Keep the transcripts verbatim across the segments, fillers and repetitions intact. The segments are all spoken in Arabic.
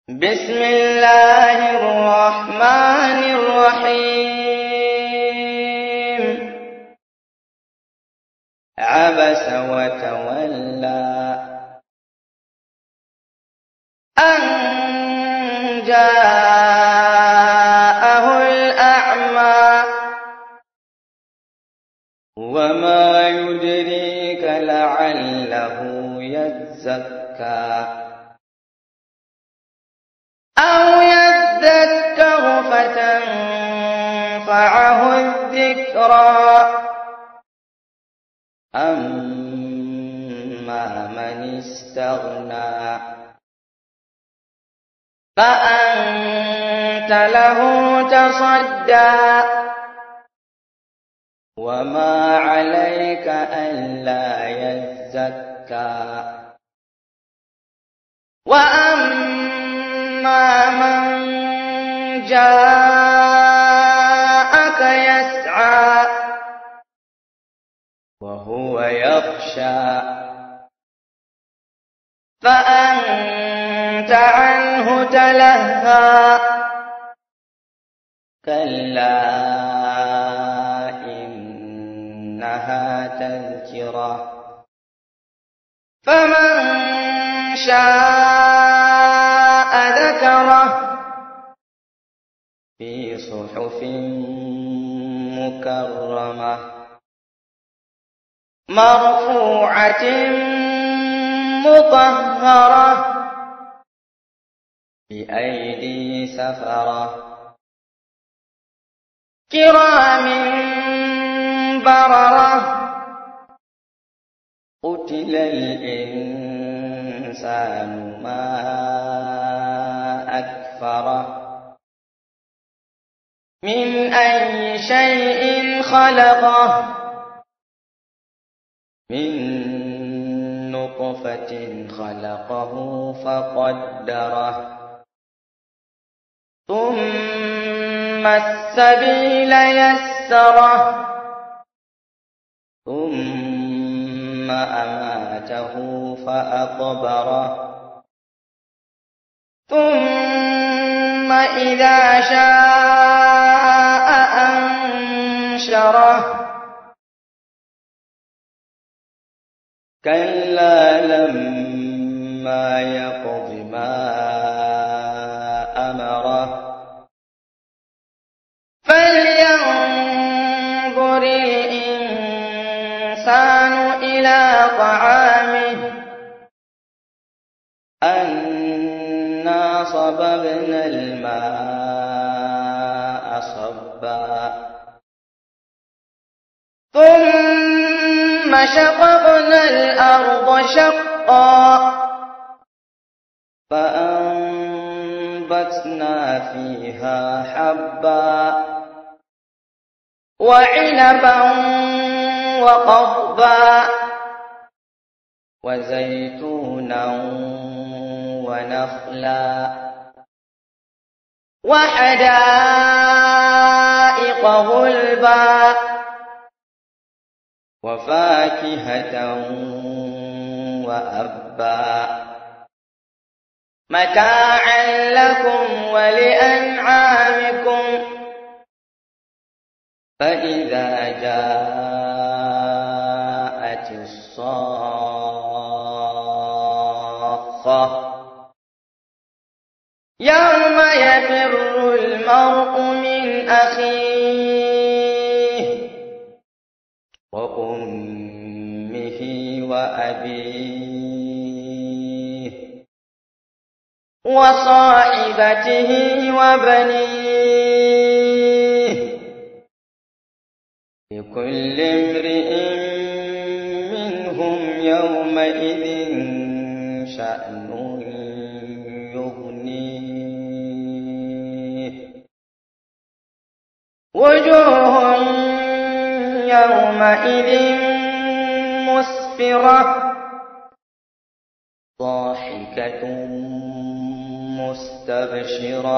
بسم الله الرحمن الرحيم. عبس وتولى أن جاءه الأعمى وما يدريك لعله يزكى أو يذكر فتنفعه الذكرى أما من استغنى فأنت له تصدى وما عليك ألا يزكى وأما من جاءك يسعى وهو يخشى فأنت عنه تلهى كلا إنها تذكرة فمن شاء ذكره في صحف مكرمة مرفوعة مطهرة بأيدي سفرة كرام بررة قتل الإنسان ما أكفره من أي شيء خلقه من نطفة خلقه فقدره ثم السبيل يسره ثم أماته فأقبره ثم إذا شاء أنشره كلا لما يقض ما أمره فلينظر الإنسان إلى طعامه أنا صببنا الماء صبا ثم شققنا الأرض شقا فأنبتنا فيها حبا وعنبا وقضبا وزيتونا ونخلا وحدائق غلبا وفاكهة وأبا متاعا لكم ولأنعامكم فإذا جاءت الصاخة يوم يفر المرء من أخيه وأمه وأبيه وصاحبته وبنيه لكل امرئ منهم يومئذ شأن يغنيه وجوه يومئذ مسفرة ضاحكة مستبشرة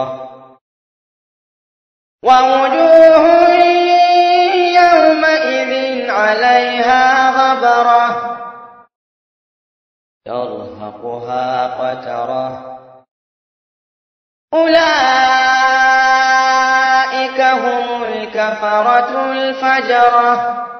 ووجوه يومئذ عليها غبرة يرهقها قترة أولئك هم الكفرة الفجرة.